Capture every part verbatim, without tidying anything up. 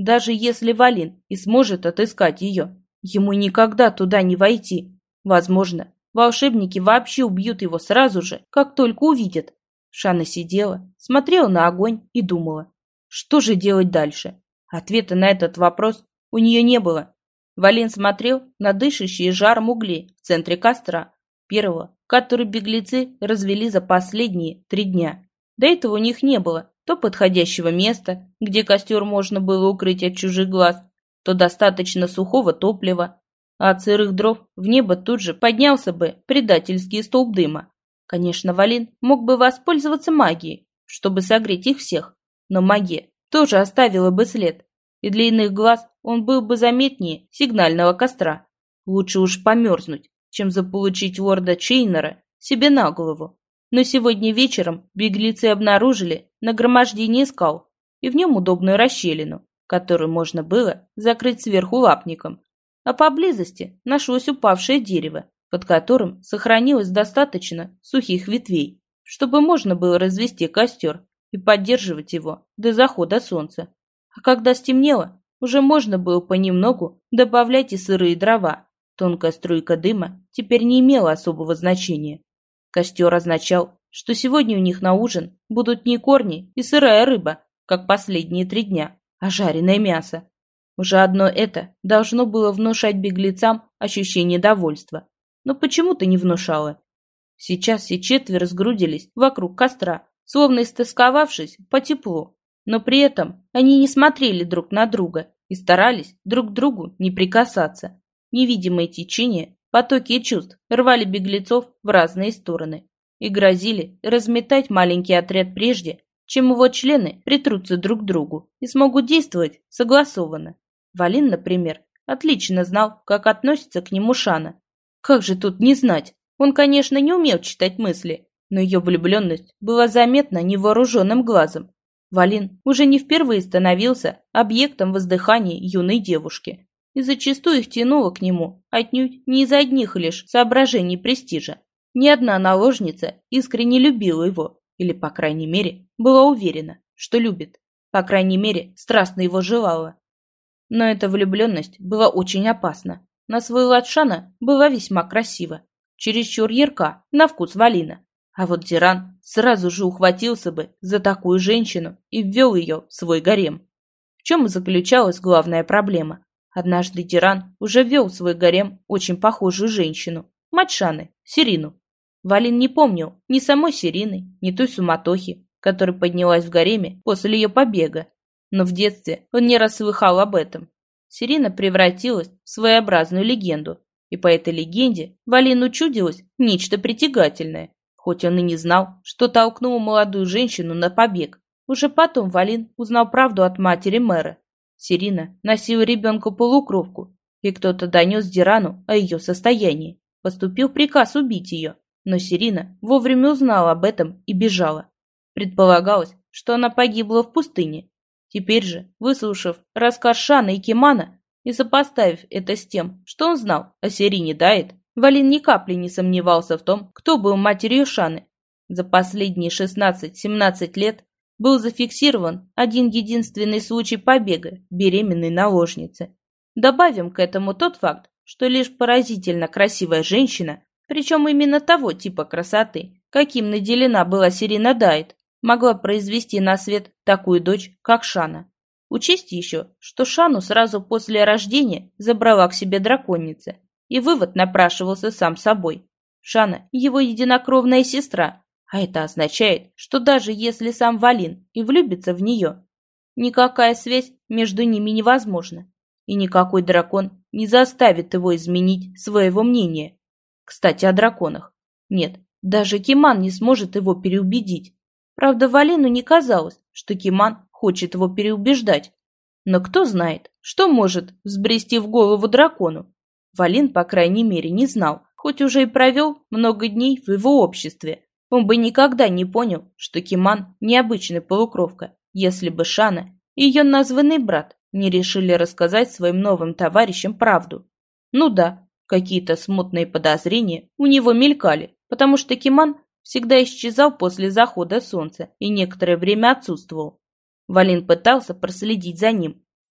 Даже если Валин и сможет отыскать ее, ему никогда туда не войти. Возможно, волшебники вообще убьют его сразу же, как только увидят. Шана сидела, смотрела на огонь и думала, что же делать дальше. Ответа на этот вопрос у нее не было. Валин смотрел на дышащие жаром угли в центре костра, первого, который беглецы развели за последние три дня. До этого у них не было то подходящего места, где костер можно было укрыть от чужих глаз, то достаточно сухого топлива, а от сырых дров в небо тут же поднялся бы предательский столб дыма. Конечно, Валин мог бы воспользоваться магией, чтобы согреть их всех, но магия тоже оставила бы след, и для иных глаз он был бы заметнее сигнального костра. Лучше уж померзнуть, чем заполучить лорда Чейнера себе на голову. Но сегодня вечером беглецы обнаружили нагромождение скал и в нем удобную расщелину, которую можно было закрыть сверху лапником. А поблизости нашлось упавшее дерево, под которым сохранилось достаточно сухих ветвей, чтобы можно было развести костер и поддерживать его до захода солнца. А когда стемнело, уже можно было понемногу добавлять и сырые дрова. Тонкая струйка дыма теперь не имела особого значения. Костер означал, что сегодня у них на ужин будут не корни и сырая рыба, как последние три дня, а жареное мясо. Уже одно это должно было внушать беглецам ощущение довольства, но почему-то не внушало. Сейчас все четверо сгрудились вокруг костра, словно истосковавшись по теплу, но при этом они не смотрели друг на друга и старались друг к другу не прикасаться. Невидимые течения, потоки чувств рвали беглецов в разные стороны и грозили разметать маленький отряд прежде, чем его члены притрутся друг к другу и смогут действовать согласованно. Валин, например, отлично знал, как относится к нему Шана. Как же тут не знать? Он, конечно, не умел читать мысли, но ее влюбленность была заметна невооруженным глазом. Валин уже не впервые становился объектом воздыхания юной девушки, и зачастую их тянуло к нему отнюдь не из одних лишь соображений престижа. Ни одна наложница искренне любила его, или, по крайней мере, была уверена, что любит, по крайней мере, страстно его желала. Но эта влюбленность была очень опасна. На свой лад Шана была весьма красива, чересчур ярка на вкус Валина. А вот Диран сразу же ухватился бы за такую женщину и ввел ее в свой гарем. В чем и заключалась главная проблема. Однажды Диран уже ввел в свой гарем очень похожую женщину, мать Шаны, Сирину. Валин не помнил ни самой Сирины, ни той суматохи, которая поднялась в гареме после ее побега. Но в детстве он не раз слыхал об этом. Сирина превратилась в своеобразную легенду, и по этой легенде Валину чудилось нечто притягательное, хоть он и не знал, что толкнуло молодую женщину на побег. Уже потом Валин узнал правду от матери мэра. Сирина носила ребенка-полукровку, и кто-то донес Дирану о ее состоянии. Поступил приказ убить ее, но Сирина вовремя узнала об этом и бежала. Предполагалось, что она погибла в пустыне. Теперь же, выслушав рассказ Шана и Кимана и сопоставив это с тем, что он знал о Сирине Дайет, Валин ни капли не сомневался в том, кто был матерью Шаны. За последние шестнадцать-семнадцать лет был зафиксирован один единственный случай побега беременной наложницы. Добавим к этому тот факт, что лишь поразительно красивая женщина, причем именно того типа красоты, каким наделена была Сирина Дайет, могла произвести на свет такую дочь, как Шана. Учесть еще, что Шану сразу после рождения забрала к себе драконица, и вывод напрашивался сам собой. Шана – его единокровная сестра, а это означает, что даже если сам Валин и влюбится в нее, никакая связь между ними невозможна, и никакой дракон не заставит его изменить своего мнения. Кстати, о драконах. Нет, даже Киман не сможет его переубедить. Правда, Валину не казалось, что Киман хочет его переубеждать. Но кто знает, что может взбрести в голову дракону. Валин, по крайней мере, не знал, хоть уже и провел много дней в его обществе. Он бы никогда не понял, что Киман необычная полукровка, если бы Шана и ее названный брат не решили рассказать своим новым товарищам правду. Ну да, какие-то смутные подозрения у него мелькали, потому что Киман всегда исчезал после захода солнца и некоторое время отсутствовал. Валин пытался проследить за ним.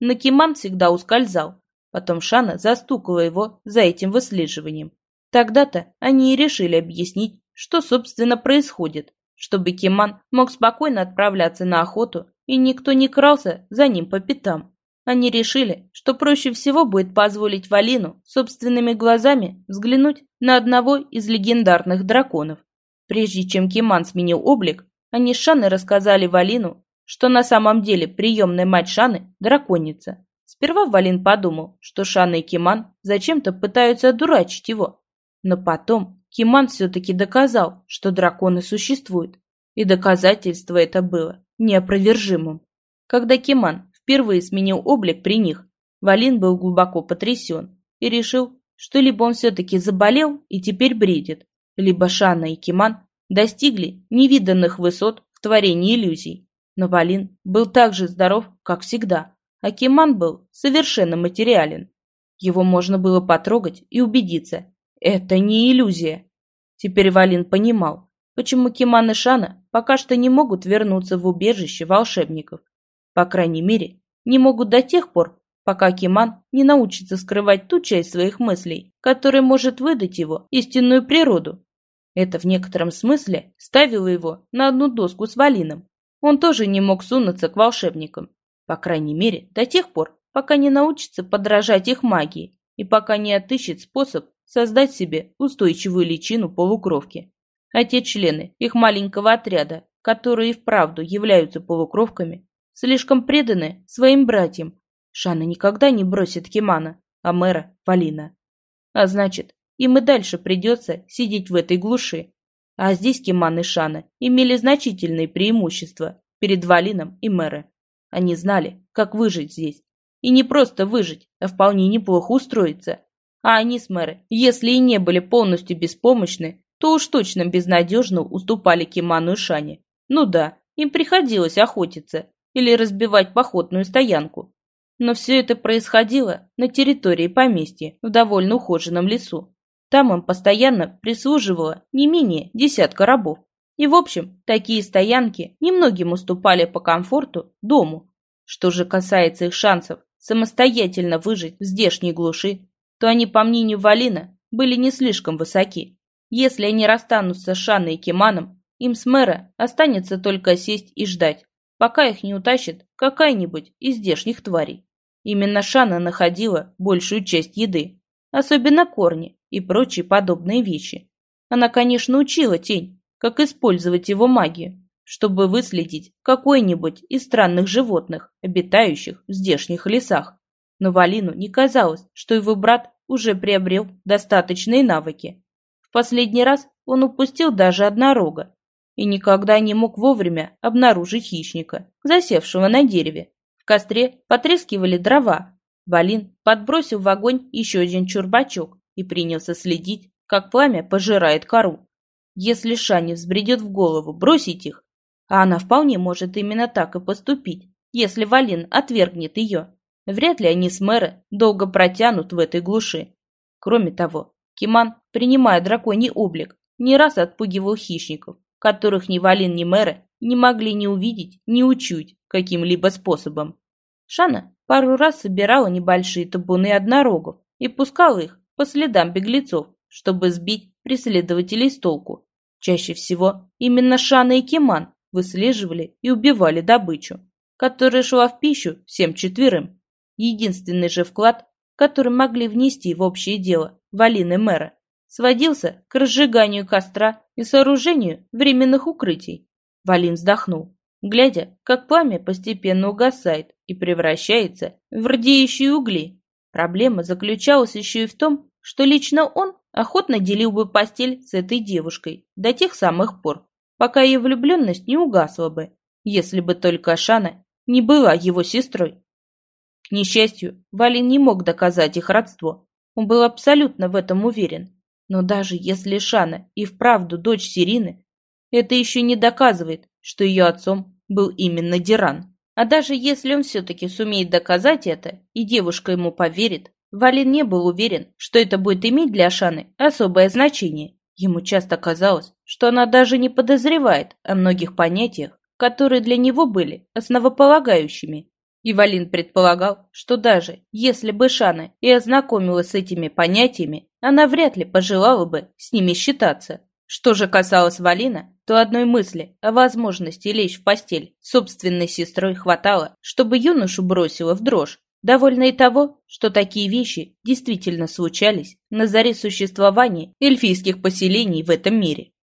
но Киман всегда ускользал. Потом Шана застукала его за этим выслеживанием. Тогда-то они и решили объяснить, что, собственно, происходит, чтобы Киман мог спокойно отправляться на охоту, и никто не крался за ним по пятам. Они решили, что проще всего будет позволить Валину собственными глазами взглянуть на одного из легендарных драконов. Прежде чем Киман сменил облик, они с Шаной рассказали Валину, что на самом деле приемная мать Шаны – драконица. Сперва Валин подумал, что Шана и Киман зачем-то пытаются одурачить его. Но потом Киман все-таки доказал, что драконы существуют. И доказательство это было неопровержимым. Когда Киман впервые сменил облик при них, Валин был глубоко потрясен и решил, что либо он все-таки заболел и теперь бредит, либо Шана и Киман достигли невиданных высот в творении иллюзий. Но Валин был так же здоров, как всегда, а Киман был совершенно материален. Его можно было потрогать и убедиться – это не иллюзия. Теперь Валин понимал, почему Киман и Шана пока что не могут вернуться в убежище волшебников. По крайней мере, не могут до тех пор, пока Киман не научится скрывать ту часть своих мыслей, которая может выдать его истинную природу. Это в некотором смысле ставило его на одну доску с Валином. Он тоже не мог сунуться к волшебникам. По крайней мере, до тех пор, пока не научится подражать их магии и пока не отыщет способ создать себе устойчивую личину полукровки. А те члены их маленького отряда, которые и вправду являются полукровками, слишком преданы своим братьям. Шана никогда не бросит Кимана, а мэра – Валина. А значит, им и дальше придется сидеть в этой глуши. А здесь Киман и Шана имели значительные преимущества перед Валином и мэром. Они знали, как выжить здесь. И не просто выжить, а вполне неплохо устроиться. А они с мэром, если и не были полностью беспомощны, то уж точно безнадежно уступали Киману и Шане. Ну да, им приходилось охотиться или разбивать походную стоянку. Но все это происходило на территории поместья, в довольно ухоженном лесу. Там им постоянно прислуживало не менее десятка рабов. И в общем, такие стоянки немногим уступали по комфорту дому. Что же касается их шансов самостоятельно выжить в здешней глуши, то они, по мнению Валина, были не слишком высоки. Если они расстанутся с Шаной и Киманом, им с мэра останется только сесть и ждать, пока их не утащит какая-нибудь из здешних тварей. Именно Шана находила большую часть еды, особенно корни и прочие подобные вещи. Она, конечно, учила тень, как использовать его магию, чтобы выследить какое-нибудь из странных животных, обитающих в здешних лесах. Но Валину не казалось, что его брат уже приобрел достаточные навыки. В последний раз он упустил даже однорога и никогда не мог вовремя обнаружить хищника, засевшего на дереве. В костре потрескивали дрова. Валин подбросил в огонь еще один чурбачок и принялся следить, как пламя пожирает кору. Если Шане взбредет в голову бросить их, а она вполне может именно так и поступить, если Валин отвергнет ее, вряд ли они с мэра долго протянут в этой глуши. Кроме того, Киман, принимая драконий облик, не раз отпугивал хищников, которых ни Валин, ни мэра не могли ни увидеть, ни учуять каким-либо способом. Шана пару раз собирала небольшие табуны однорогов и пускала их по следам беглецов, чтобы сбить преследователей с толку. Чаще всего именно Шана и Киман выслеживали и убивали добычу, которая шла в пищу всем четверым. Единственный же вклад, который могли внести в общее дело Валин и мэра, сводился к разжиганию костра и сооружению временных укрытий. Валин вздохнул, глядя, как пламя постепенно угасает и превращается в рдеющие угли. Проблема заключалась еще и в том, что лично он охотно делил бы постель с этой девушкой до тех самых пор, пока ее влюбленность не угасла бы, если бы только Шана не была его сестрой. К несчастью, Валин не мог доказать их родство. Он был абсолютно в этом уверен. Но даже если Шана и вправду дочь Сирины, это еще не доказывает, что ее отцом был именно Диран. А даже если он все-таки сумеет доказать это, и девушка ему поверит, Валин не был уверен, что это будет иметь для Шаны особое значение. Ему часто казалось, что она даже не подозревает о многих понятиях, которые для него были основополагающими. И Валин предполагал, что даже если бы Шана и ознакомилась с этими понятиями, она вряд ли пожелала бы с ними считаться. Что же касалось Валина, то одной мысли о возможности лечь в постель с собственной сестрой хватало, чтобы юношу бросило в дрожь. Довольно и того, что такие вещи действительно случались на заре существования эльфийских поселений в этом мире.